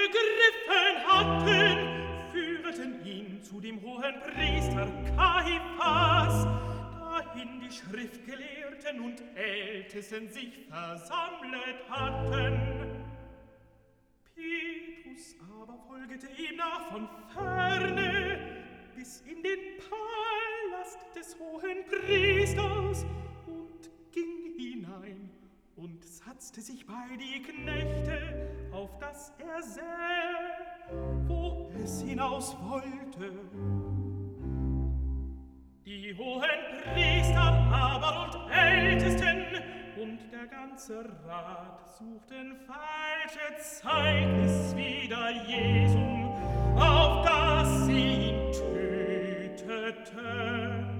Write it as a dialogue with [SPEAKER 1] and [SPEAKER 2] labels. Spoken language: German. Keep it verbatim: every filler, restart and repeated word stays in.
[SPEAKER 1] gegriffen hatten, führten ihn zu dem hohen Priester Kaiphas, dahin die Schriftgelehrten und Ältesten sich versammelt hatten. Petrus aber folgete ihm nach von ferne, bis in den Palast des hohen Priesters und ging hinein und satzte sich bei die Knechte, auf dass er sähe, wo es hinaus wollte. Die hohen Priester aber und Ältesten und der ganze Rat suchten falsche Zeugnis wider Jesum, auf dass sie ihn töteten.